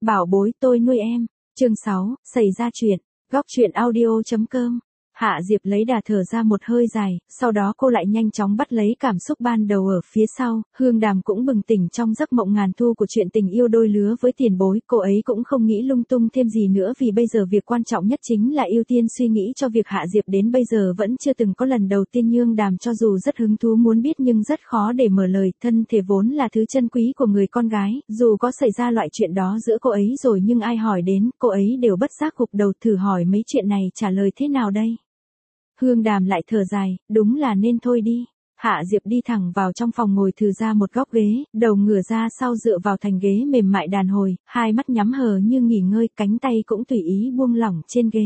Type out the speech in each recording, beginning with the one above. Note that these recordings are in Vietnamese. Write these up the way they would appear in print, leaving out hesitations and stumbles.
Bảo bối tôi nuôi em. Chương 6, xảy ra chuyện. Góc truyện audio.com. Hạ Diệp lấy đà thở ra một hơi dài, sau đó cô lại nhanh chóng bắt lấy cảm xúc ban đầu ở phía sau. Hương Đàm cũng bừng tỉnh trong giấc mộng ngàn thu của chuyện tình yêu đôi lứa với tiền bối. Cô ấy cũng không nghĩ lung tung thêm gì nữa vì bây giờ việc quan trọng nhất chính là ưu tiên suy nghĩ cho việc Hạ Diệp đến bây giờ vẫn chưa từng có lần đầu tiên. Hương Đàm cho dù rất hứng thú muốn biết nhưng rất khó để mở lời. Thân thể vốn là thứ chân quý của người con gái, dù có xảy ra loại chuyện đó giữa cô ấy rồi nhưng ai hỏi đến, cô ấy đều bất giác gục đầu. Thử hỏi mấy chuyện này trả lời thế nào đây? Hương Đàm lại thở dài, đúng là nên thôi đi. Hạ Diệp đi thẳng vào trong phòng ngồi thừ ra một góc ghế, đầu ngửa ra sau dựa vào thành ghế mềm mại đàn hồi, hai mắt nhắm hờ như nghỉ ngơi, cánh tay cũng tùy ý buông lỏng trên ghế.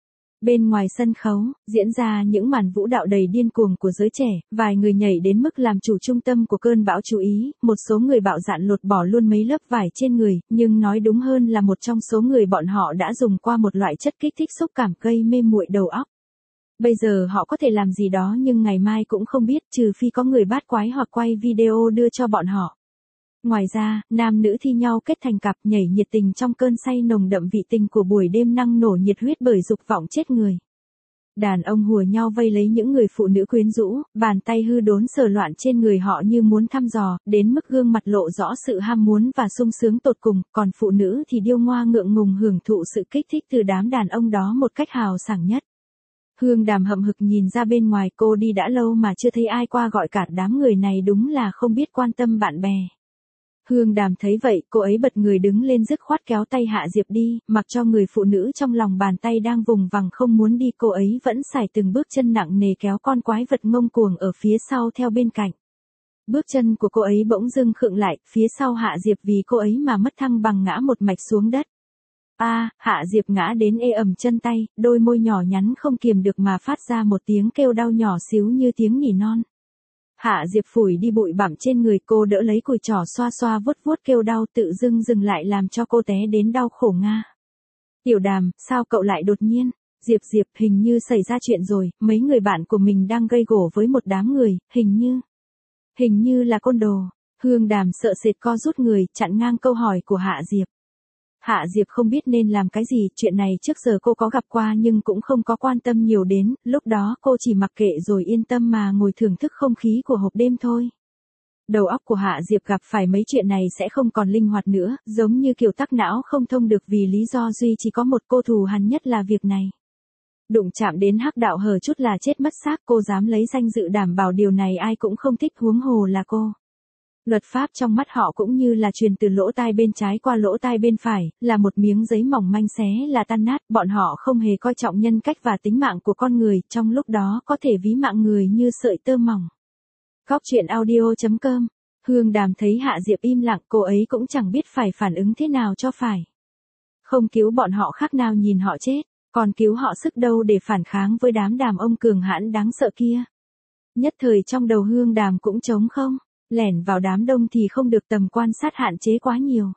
Bên ngoài sân khấu, diễn ra những màn vũ đạo đầy điên cuồng của giới trẻ, vài người nhảy đến mức làm chủ trung tâm của cơn bão chú ý, một số người bạo dạn lột bỏ luôn mấy lớp vải trên người, nhưng nói đúng hơn là một trong số người bọn họ đã dùng qua một loại chất kích thích xúc cảm gây mê muội đầu óc. Bây giờ họ có thể làm gì đó nhưng ngày mai cũng không biết, trừ phi có người bát quái hoặc quay video đưa cho bọn họ. Ngoài ra, nam nữ thi nhau kết thành cặp nhảy nhiệt tình trong cơn say nồng đậm vị tình của buổi đêm năng nổ nhiệt huyết bởi dục vọng chết người. Đàn ông hùa nhau vây lấy những người phụ nữ quyến rũ, bàn tay hư đốn sờ loạn trên người họ như muốn thăm dò, đến mức gương mặt lộ rõ sự ham muốn và sung sướng tột cùng, còn phụ nữ thì điêu ngoa ngượng ngùng hưởng thụ sự kích thích từ đám đàn ông đó một cách hào sảng nhất. Hương Đàm hậm hực nhìn ra bên ngoài, cô đi đã lâu mà chưa thấy ai qua gọi cả, đám người này đúng là không biết quan tâm bạn bè. Hương Đàm thấy vậy, cô ấy bật người đứng lên dứt khoát kéo tay Hạ Diệp đi, mặc cho người phụ nữ trong lòng bàn tay đang vùng vằng không muốn đi, cô ấy vẫn sải từng bước chân nặng nề kéo con quái vật ngông cuồng ở phía sau theo bên cạnh. Bước chân của cô ấy bỗng dưng khựng lại, phía sau Hạ Diệp vì cô ấy mà mất thăng bằng ngã một mạch xuống đất. Hạ Diệp ngã đến ê ẩm chân tay, đôi môi nhỏ nhắn không kiềm được mà phát ra một tiếng kêu đau nhỏ xíu như tiếng nỉ non. Hạ Diệp phủi đi bụi bặm trên người, cô đỡ lấy cùi trỏ xoa xoa vuốt vuốt kêu đau, tự dưng dừng lại làm cho cô té đến đau khổ nga. Tiểu Đàm, sao cậu lại đột nhiên? Diệp, hình như xảy ra chuyện rồi, mấy người bạn của mình đang gây gổ với một đám người, hình như là côn đồ. Hương Đàm sợ sệt co rút người, chặn ngang câu hỏi của Hạ Diệp. Hạ Diệp không biết nên làm cái gì, chuyện này trước giờ cô có gặp qua nhưng cũng không có quan tâm nhiều đến, lúc đó cô chỉ mặc kệ rồi yên tâm mà ngồi thưởng thức không khí của hộp đêm thôi. Đầu óc của Hạ Diệp gặp phải mấy chuyện này sẽ không còn linh hoạt nữa, giống như kiểu tắc não không thông được vì lý do duy chỉ có một, cô thù hằn nhất là việc này. Đụng chạm đến hắc đạo hờ chút là chết mất xác, cô dám lấy danh dự đảm bảo điều này ai cũng không thích, huống hồ là cô. Luật pháp trong mắt họ cũng như là truyền từ lỗ tai bên trái qua lỗ tai bên phải, là một miếng giấy mỏng manh xé là tan nát, bọn họ không hề coi trọng nhân cách và tính mạng của con người, trong lúc đó có thể ví mạng người như sợi tơ mỏng. Góc truyện audio.com. Hương Đàm thấy Hạ Diệp im lặng, cô ấy cũng chẳng biết phải phản ứng thế nào cho phải. Không cứu bọn họ khác nào nhìn họ chết, còn cứu họ sức đâu để phản kháng với đám đàn ông cường hãn đáng sợ kia. Nhất thời trong đầu Hương Đàm cũng trống không. Lẻn vào đám đông thì không được, tầm quan sát hạn chế quá nhiều.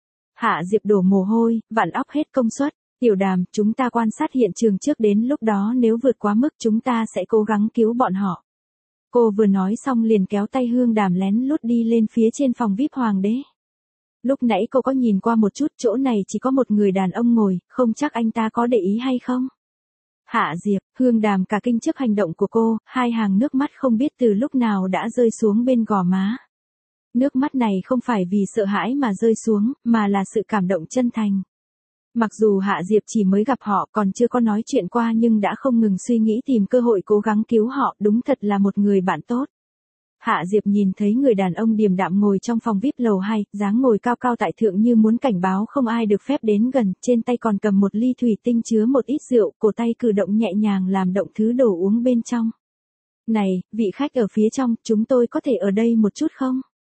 Hạ Diệp đổ mồ hôi, vặn óc hết công suất. Tiểu Đàm, chúng ta quan sát hiện trường trước, đến lúc đó nếu vượt quá mức chúng ta sẽ cố gắng cứu bọn họ. Cô vừa nói xong liền kéo tay Hương Đàm lén lút đi lên phía trên phòng VIP hoàng đế. Lúc nãy cô có nhìn qua một chút, chỗ này chỉ có một người đàn ông ngồi, không chắc anh ta có để ý hay không. Hạ Diệp, Hương Đàm cả kinh trước hành động của cô, hai hàng nước mắt không biết từ lúc nào đã rơi xuống bên gò má. Nước mắt này không phải vì sợ hãi mà rơi xuống, mà là sự cảm động chân thành. Mặc dù Hạ Diệp chỉ mới gặp họ còn chưa có nói chuyện qua nhưng đã không ngừng suy nghĩ tìm cơ hội cố gắng cứu họ, đúng thật là một người bạn tốt. Hạ Diệp nhìn thấy người đàn ông điềm đạm ngồi trong phòng VIP lầu 2, dáng ngồi cao cao tại thượng như muốn cảnh báo không ai được phép đến gần, trên tay còn cầm một ly thủy tinh chứa một ít rượu, cổ tay cử động nhẹ nhàng làm động thứ đồ uống bên trong. Này, vị khách ở phía trong, chúng tôi có thể ở đây một chút không?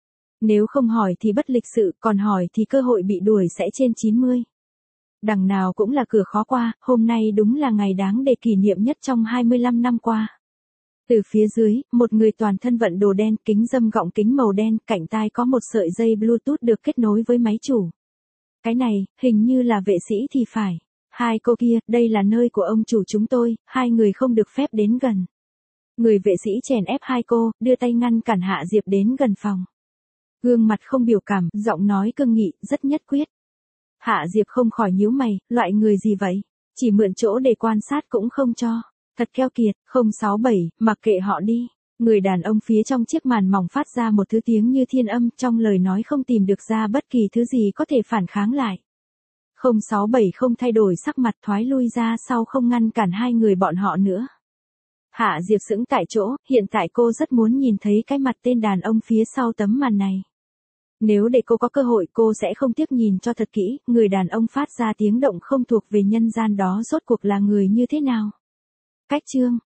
Nếu không hỏi thì bất lịch sự, còn hỏi thì cơ hội bị đuổi sẽ trên 90. Đằng nào cũng là cửa khó qua, hôm nay đúng là ngày đáng để kỷ niệm nhất trong 25 năm qua. Từ phía dưới, một người toàn thân vận đồ đen, kính râm gọng kính màu đen, cạnh tai có một sợi dây Bluetooth được kết nối với máy chủ. Cái này, hình như là vệ sĩ thì phải. Hai cô kia, đây là nơi của ông chủ chúng tôi, hai người không được phép đến gần. Người vệ sĩ chèn ép hai cô, đưa tay ngăn cản Hạ Diệp đến gần phòng. Gương mặt không biểu cảm, giọng nói cương nghị, rất nhất quyết. Hạ Diệp không khỏi nhíu mày, loại người gì vậy? Chỉ mượn chỗ để quan sát cũng không cho. Thật keo kiệt, 067, mặc kệ họ đi. Người đàn ông phía trong chiếc màn mỏng phát ra một thứ tiếng như thiên âm, trong lời nói không tìm được ra bất kỳ thứ gì có thể phản kháng lại. 067 không thay đổi sắc mặt, thoái lui ra sau, không ngăn cản hai người bọn họ nữa. Hạ Diệp sững tại chỗ, hiện tại cô rất muốn nhìn thấy cái mặt tên đàn ông phía sau tấm màn này. Nếu để cô có cơ hội, cô sẽ không tiếc nhìn cho thật kỹ, người đàn ông phát ra tiếng động không thuộc về nhân gian đó rốt cuộc là người như thế nào. Cách chương